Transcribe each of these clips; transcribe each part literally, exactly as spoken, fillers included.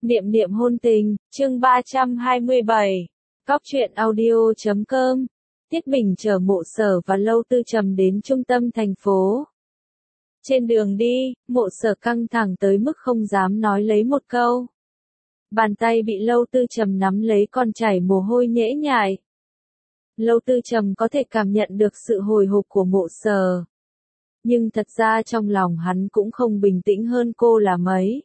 Niệm niệm hôn tình, chương ba trăm hai mươi bảy. Cóc truyện audio chấm com. Tiết Bình chở Mộ Sở và Lâu Tư Trầm đến trung tâm thành phố. Trên đường đi, Mộ Sở căng thẳng tới mức không dám nói lấy một câu. Bàn tay bị Lâu Tư Trầm nắm lấy còn chảy mồ hôi nhễ nhại. Lâu Tư Trầm có thể cảm nhận được sự hồi hộp của Mộ Sở. Nhưng thật ra trong lòng hắn cũng không bình tĩnh hơn cô là mấy.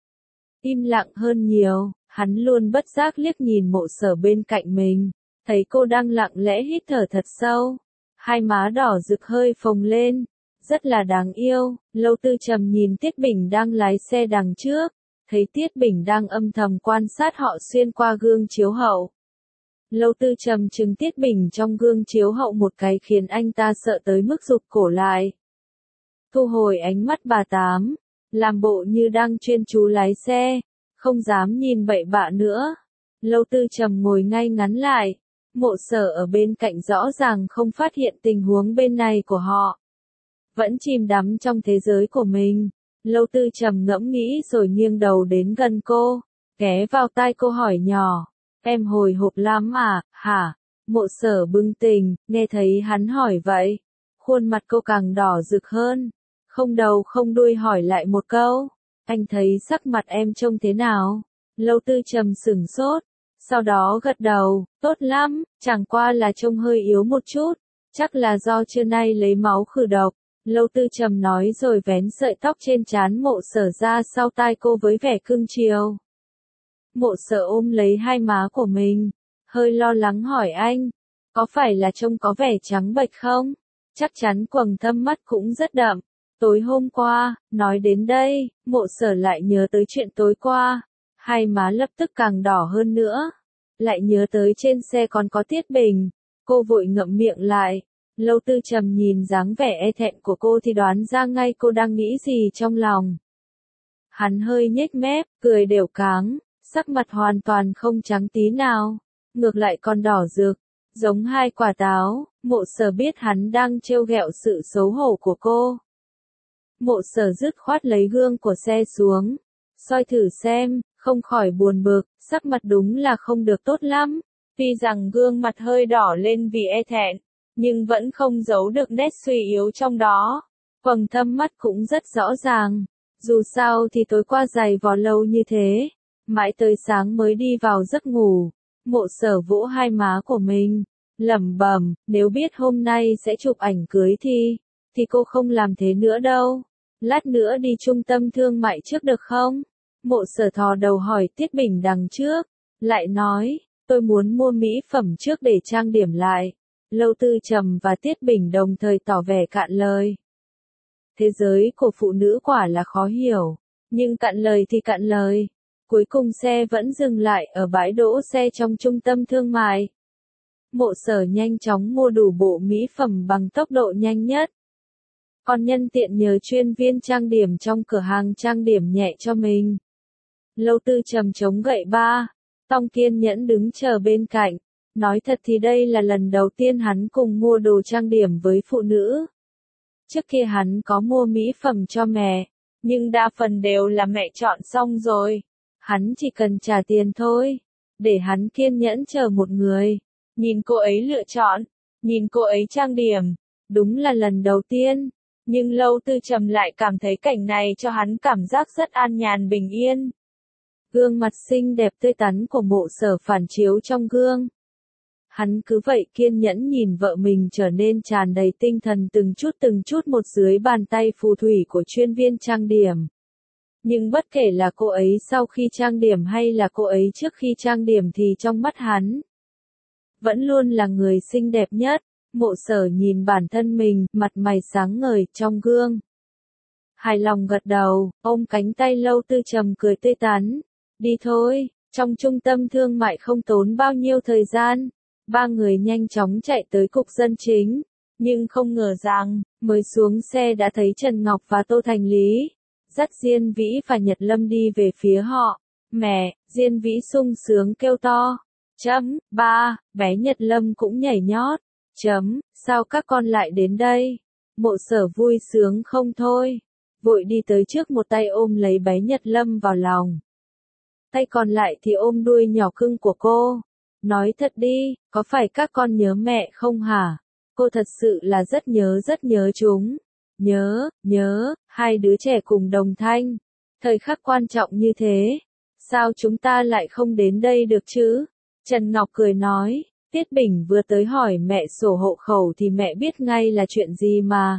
Im lặng hơn nhiều, hắn luôn bất giác liếc nhìn Mộ Sở bên cạnh mình, thấy cô đang lặng lẽ hít thở thật sâu, hai má đỏ rực hơi phồng lên, rất là đáng yêu. Lâu Tư Trầm nhìn Tiết Bình đang lái xe đằng trước, thấy Tiết Bình đang âm thầm quan sát họ xuyên qua gương chiếu hậu. Lâu Tư Trầm trừng Tiết Bình trong gương chiếu hậu một cái khiến anh ta sợ tới mức rụt cổ lại. Thu hồi ánh mắt bà Tám, làm bộ như đang chuyên chú lái xe, không dám nhìn bậy bạ nữa. Lâu Tư Trầm ngồi ngay ngắn lại, Mộ Sở ở bên cạnh rõ ràng không phát hiện tình huống bên này của họ. Vẫn chìm đắm trong thế giới của mình. Lâu Tư Trầm ngẫm nghĩ rồi nghiêng đầu đến gần cô, ghé vào tai cô hỏi nhỏ, em hồi hộp lắm à, hả? Mộ Sở bừng tỉnh, nghe thấy hắn hỏi vậy. Khuôn mặt cô càng đỏ rực hơn. Không đầu không đuôi hỏi lại một câu, anh thấy sắc mặt em trông thế nào? Lâu Tư Trầm sửng sốt, sau đó gật đầu, tốt lắm, chẳng qua là trông hơi yếu một chút, chắc là do trưa nay lấy máu khử độc. Lâu Tư Trầm nói rồi vén sợi tóc trên trán Mộ Sở ra sau tai cô với vẻ cưng chiều. Mộ Sở ôm lấy hai má của mình, hơi lo lắng hỏi anh, có phải là trông có vẻ trắng bệch không? Chắc chắn quầng thâm mắt cũng rất đậm. Tối hôm qua, nói đến đây, Mộ Sở lại nhớ tới chuyện tối qua, hai má lập tức càng đỏ hơn nữa, lại nhớ tới trên xe còn có Tiết Bình, cô vội ngậm miệng lại. Lâu Tư Trầm nhìn dáng vẻ e thẹn của cô thì đoán ra ngay cô đang nghĩ gì trong lòng. Hắn hơi nhếch mép, cười đều cáng, sắc mặt hoàn toàn không trắng tí nào, ngược lại còn đỏ rực, giống hai quả táo. Mộ Sở biết hắn đang trêu ghẹo sự xấu hổ của cô. Mộ Sở dứt khoát lấy gương của xe xuống, soi thử xem, không khỏi buồn bực, sắc mặt đúng là không được tốt lắm. Tuy rằng gương mặt hơi đỏ lên vì e thẹn, nhưng vẫn không giấu được nét suy yếu trong đó. Quầng thâm mắt cũng rất rõ ràng. Dù sao thì tối qua dày vò lâu như thế, mãi tới sáng mới đi vào giấc ngủ. Mộ Sở vỗ hai má của mình, lẩm bẩm, nếu biết hôm nay sẽ chụp ảnh cưới thì, thì cô không làm thế nữa đâu. Lát nữa đi trung tâm thương mại trước được không? Mộ Sở thò đầu hỏi Tiết Bình đằng trước, lại nói, tôi muốn mua mỹ phẩm trước để trang điểm lại. Lâu Tư Trầm và Tiết Bình đồng thời tỏ vẻ cạn lời. Thế giới của phụ nữ quả là khó hiểu, nhưng cạn lời thì cạn lời. Cuối cùng xe vẫn dừng lại ở bãi đỗ xe trong trung tâm thương mại. Mộ Sở nhanh chóng mua đủ bộ mỹ phẩm bằng tốc độ nhanh nhất. Còn nhân tiện nhờ chuyên viên trang điểm trong cửa hàng trang điểm nhẹ cho mình. Lâu Tư Trầm chống gậy ba, tong kiên nhẫn đứng chờ bên cạnh. Nói thật thì đây là lần đầu tiên hắn cùng mua đồ trang điểm với phụ nữ. Trước kia hắn có mua mỹ phẩm cho mẹ, nhưng đa phần đều là mẹ chọn xong rồi. Hắn chỉ cần trả tiền thôi, để hắn kiên nhẫn chờ một người. Nhìn cô ấy lựa chọn, nhìn cô ấy trang điểm, đúng là lần đầu tiên. Nhưng Lâu Tư Trầm lại cảm thấy cảnh này cho hắn cảm giác rất an nhàn bình yên. Gương mặt xinh đẹp tươi tắn của Mộ Sở phản chiếu trong gương. Hắn cứ vậy kiên nhẫn nhìn vợ mình trở nên tràn đầy tinh thần từng chút từng chút một dưới bàn tay phù thủy của chuyên viên trang điểm. Nhưng bất kể là cô ấy sau khi trang điểm hay là cô ấy trước khi trang điểm thì trong mắt hắn, vẫn luôn là người xinh đẹp nhất. Mộ Sở nhìn bản thân mình, mặt mày sáng ngời trong gương. Hài lòng gật đầu, ôm cánh tay Lâu Tư Trầm cười tươi tắn. Đi thôi, trong trung tâm thương mại không tốn bao nhiêu thời gian. Ba người nhanh chóng chạy tới cục dân chính. Nhưng không ngờ rằng, mới xuống xe đã thấy Trần Ngọc và Tô Thành Lý dắt Diên Vĩ và Nhật Lâm đi về phía họ. Mẹ, Diên Vĩ sung sướng kêu to. Chấm, ba, bé Nhật Lâm cũng nhảy nhót. Chấm, sao các con lại đến đây? Mộ Sở vui sướng không thôi. Vội đi tới trước một tay ôm lấy bé Nhật Lâm vào lòng. tay còn lại thì ôm đuôi nhỏ cưng của cô. Nói thật đi, có phải các con nhớ mẹ không hả? Cô thật sự là rất nhớ rất nhớ chúng. Nhớ, nhớ, hai đứa trẻ cùng đồng thanh. Thời khắc quan trọng như thế, sao chúng ta lại không đến đây được chứ? Trần Ngọc cười nói, Tiết Bình vừa tới hỏi mẹ sổ hộ khẩu thì mẹ biết ngay là chuyện gì mà.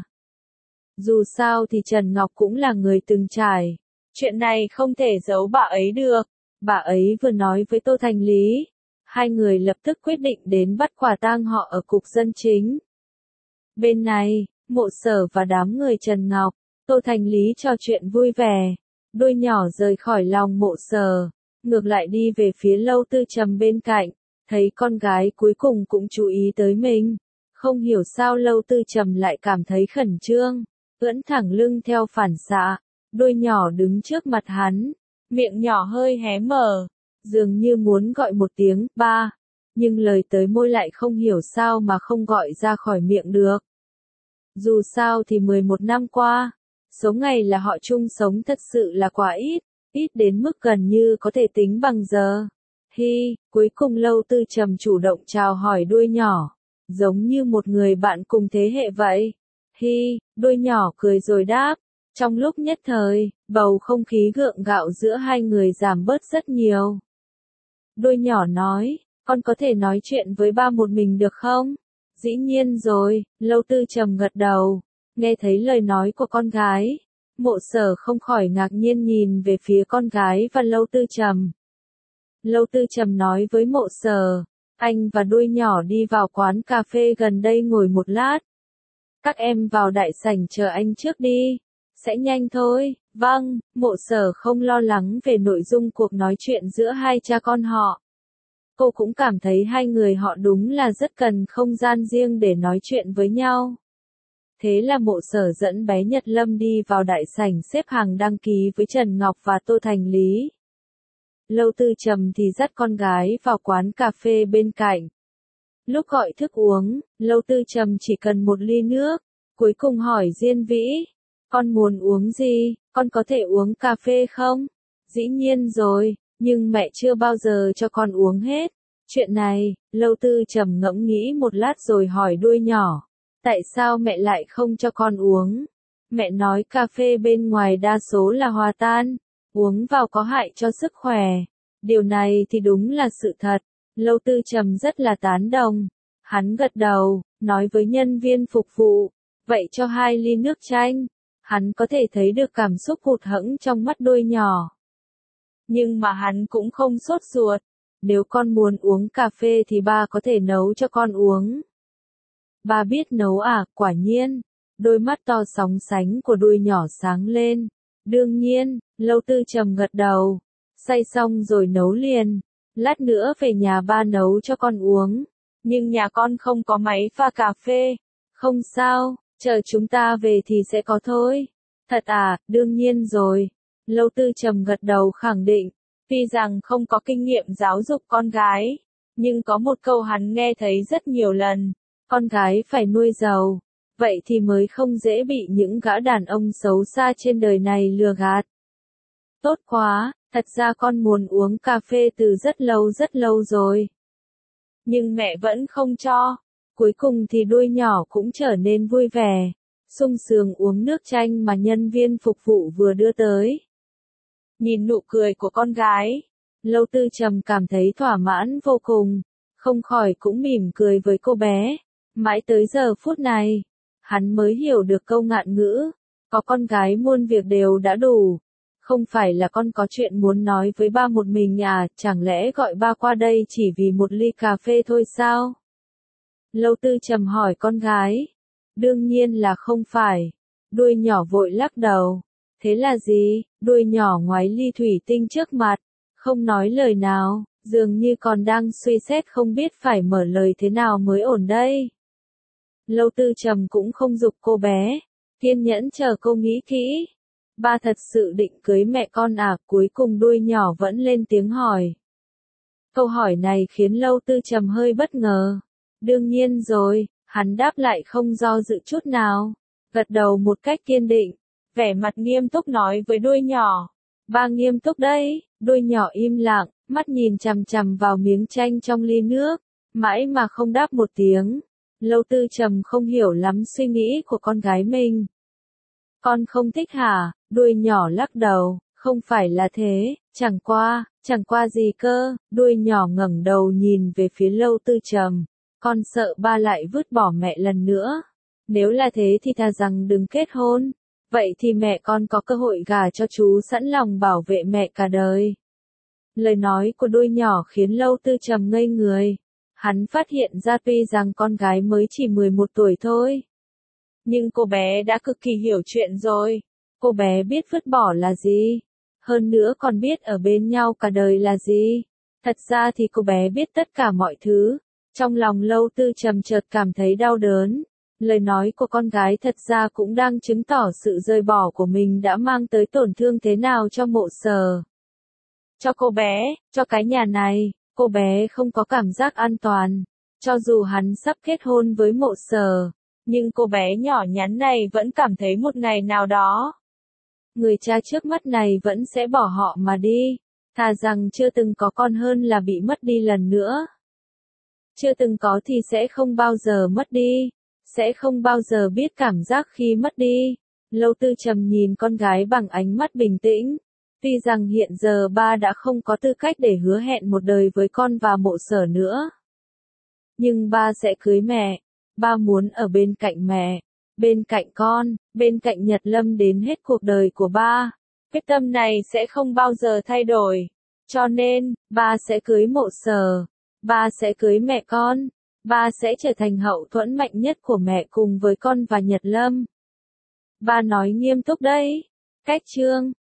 Dù sao thì Trần Ngọc cũng là người từng trải. Chuyện này không thể giấu bà ấy được. Bà ấy vừa nói với Tô Thành Lý. Hai người lập tức quyết định đến bắt quả tang họ ở cục dân chính. Bên này, Mộ Sở và đám người Trần Ngọc, Tô Thành Lý trò chuyện vui vẻ. Đôi nhỏ rời khỏi lòng Mộ Sở, ngược lại đi về phía Lâu Tư Trầm bên cạnh, thấy con gái cuối cùng cũng chú ý tới mình. Không hiểu sao Lâu Tư Trầm lại cảm thấy khẩn trương, ưỡn thẳng lưng theo phản xạ, đôi nhỏ đứng trước mặt hắn, miệng nhỏ hơi hé mở, dường như muốn gọi một tiếng ba, nhưng lời tới môi lại không hiểu sao mà không gọi ra khỏi miệng được. Dù sao thì mười một năm qua, số ngày là họ chung sống thật sự là quá ít, ít đến mức gần như có thể tính bằng giờ. Hi, cuối cùng Lâu Tư Trầm chủ động chào hỏi đuôi nhỏ, giống như một người bạn cùng thế hệ vậy. Hi, đuôi nhỏ cười rồi đáp, trong lúc nhất thời, bầu không khí gượng gạo giữa hai người giảm bớt rất nhiều. Đuôi nhỏ nói, con có thể nói chuyện với ba một mình được không? Dĩ nhiên rồi, Lâu Tư Trầm gật đầu, nghe thấy lời nói của con gái. Mộ Sở không khỏi ngạc nhiên nhìn về phía con gái và Lâu Tư Trầm. Lâu Tư Trầm nói với Mộ Sở, anh và đuôi nhỏ đi vào quán cà phê gần đây ngồi một lát. Các em vào đại sảnh chờ anh trước đi, sẽ nhanh thôi. Vâng, Mộ Sở không lo lắng về nội dung cuộc nói chuyện giữa hai cha con họ. Cô cũng cảm thấy hai người họ đúng là rất cần không gian riêng để nói chuyện với nhau. Thế là Mộ Sở dẫn bé Nhật Lâm đi vào đại sảnh xếp hàng đăng ký với Trần Ngọc và Tô Thành Lý. Lâu Tư Trầm thì dắt con gái vào quán cà phê bên cạnh. Lúc gọi thức uống, Lâu Tư Trầm chỉ cần một ly nước, cuối cùng hỏi Diên Vĩ, con muốn uống gì, con có thể uống cà phê không? Dĩ nhiên rồi, nhưng mẹ chưa bao giờ cho con uống hết. Chuyện này, Lâu Tư Trầm ngẫm nghĩ một lát rồi hỏi đuôi nhỏ, tại sao mẹ lại không cho con uống? Mẹ nói cà phê bên ngoài đa số là hòa tan, uống vào có hại cho sức khỏe. Điều này thì đúng là sự thật. Lâu Tư Trầm rất là tán đồng. Hắn gật đầu, nói với nhân viên phục vụ, vậy cho hai ly nước chanh. Hắn có thể thấy được cảm xúc hụt hẫng trong mắt đuôi nhỏ. Nhưng mà hắn cũng không sốt ruột. Nếu con muốn uống cà phê thì ba có thể nấu cho con uống. Ba biết nấu à, quả nhiên. Đôi mắt to sóng sánh của đuôi nhỏ sáng lên. Đương nhiên, Lâu Tư Trầm gật đầu. Xay xong rồi nấu liền. Lát nữa về nhà ba nấu cho con uống. Nhưng nhà con không có máy pha cà phê. Không sao, chờ chúng ta về thì sẽ có thôi. Thật à, đương nhiên rồi. Lâu Tư Trầm gật đầu khẳng định. Tuy rằng không có kinh nghiệm giáo dục con gái. Nhưng có một câu hắn nghe thấy rất nhiều lần. Con gái phải nuôi giàu. Vậy thì mới không dễ bị những gã đàn ông xấu xa trên đời này lừa gạt. Tốt quá, thật ra con muốn uống cà phê từ rất lâu rất lâu rồi. Nhưng mẹ vẫn không cho. Cuối cùng thì đuôi nhỏ cũng trở nên vui vẻ, sung sướng uống nước chanh mà nhân viên phục vụ vừa đưa tới. Nhìn nụ cười của con gái, Lâu Tư Trầm cảm thấy thỏa mãn vô cùng, không khỏi cũng mỉm cười với cô bé. Mãi tới giờ phút này, hắn mới hiểu được câu ngạn ngữ, có con gái muôn việc đều đã đủ. Không phải là con có chuyện muốn nói với ba một mình à, chẳng lẽ gọi ba qua đây chỉ vì một ly cà phê thôi sao? Lâu Tư Trầm hỏi con gái. Đương nhiên là không phải. Đuôi nhỏ vội lắc đầu. Thế là gì? Đuôi nhỏ ngoái ly thủy tinh trước mặt, không nói lời nào, dường như còn đang suy xét không biết phải mở lời thế nào mới ổn đây. Lâu Tư Trầm cũng không giục cô bé, kiên nhẫn chờ cô nghĩ kỹ. Ba thật sự định cưới mẹ con à? Cuối cùng đuôi nhỏ vẫn lên tiếng hỏi. Câu hỏi này khiến Lâu Tư Trầm hơi bất ngờ. Đương nhiên rồi, hắn đáp lại không do dự chút nào, gật đầu một cách kiên định, vẻ mặt nghiêm túc nói với đuôi nhỏ. Ba nghiêm túc đấy, đôi nhỏ im lặng, mắt nhìn chằm chằm vào miếng chanh trong ly nước, mãi mà không đáp một tiếng. Lâu Tư Trầm không hiểu lắm suy nghĩ của con gái mình. Con không thích hả? Đuôi nhỏ lắc đầu, không phải là thế, chẳng qua, chẳng qua gì cơ, đuôi nhỏ ngẩng đầu nhìn về phía Lâu Tư Trầm. Con sợ ba lại vứt bỏ mẹ lần nữa. Nếu là thế thì thà rằng đừng kết hôn. Vậy thì mẹ con có cơ hội gả cho chú sẵn lòng bảo vệ mẹ cả đời. Lời nói của đuôi nhỏ khiến Lâu Tư Trầm ngây người. Hắn phát hiện ra tuy rằng con gái mới chỉ mười một tuổi thôi. Nhưng cô bé đã cực kỳ hiểu chuyện rồi. Cô bé biết vứt bỏ là gì. Hơn nữa còn biết ở bên nhau cả đời là gì. Thật ra thì cô bé biết tất cả mọi thứ. Trong lòng Lâu Tư Trầm chợt cảm thấy đau đớn. Lời nói của con gái thật ra cũng đang chứng tỏ sự rời bỏ của mình đã mang tới tổn thương thế nào cho Mộ Sở. Cho cô bé, cho cái nhà này, cô bé không có cảm giác an toàn. Cho dù hắn sắp kết hôn với Mộ Sở, nhưng cô bé nhỏ nhắn này vẫn cảm thấy một ngày nào đó, người cha trước mắt này vẫn sẽ bỏ họ mà đi. Thà rằng chưa từng có con hơn là bị mất đi lần nữa. Chưa từng có thì sẽ không bao giờ mất đi. Sẽ không bao giờ biết cảm giác khi mất đi. Lâu Tư Trầm nhìn con gái bằng ánh mắt bình tĩnh. Tuy rằng hiện giờ ba đã không có tư cách để hứa hẹn một đời với con và Mộ Sở nữa. Nhưng ba sẽ cưới mẹ. Ba muốn ở bên cạnh mẹ, bên cạnh con, bên cạnh Nhật Lâm đến hết cuộc đời của ba. Quyết tâm này sẽ không bao giờ thay đổi. Cho nên, ba sẽ cưới Mộ Sở. Ba sẽ cưới mẹ con. Ba sẽ trở thành hậu thuẫn mạnh nhất của mẹ cùng với con và Nhật Lâm. Ba nói nghiêm túc đấy. Cách chương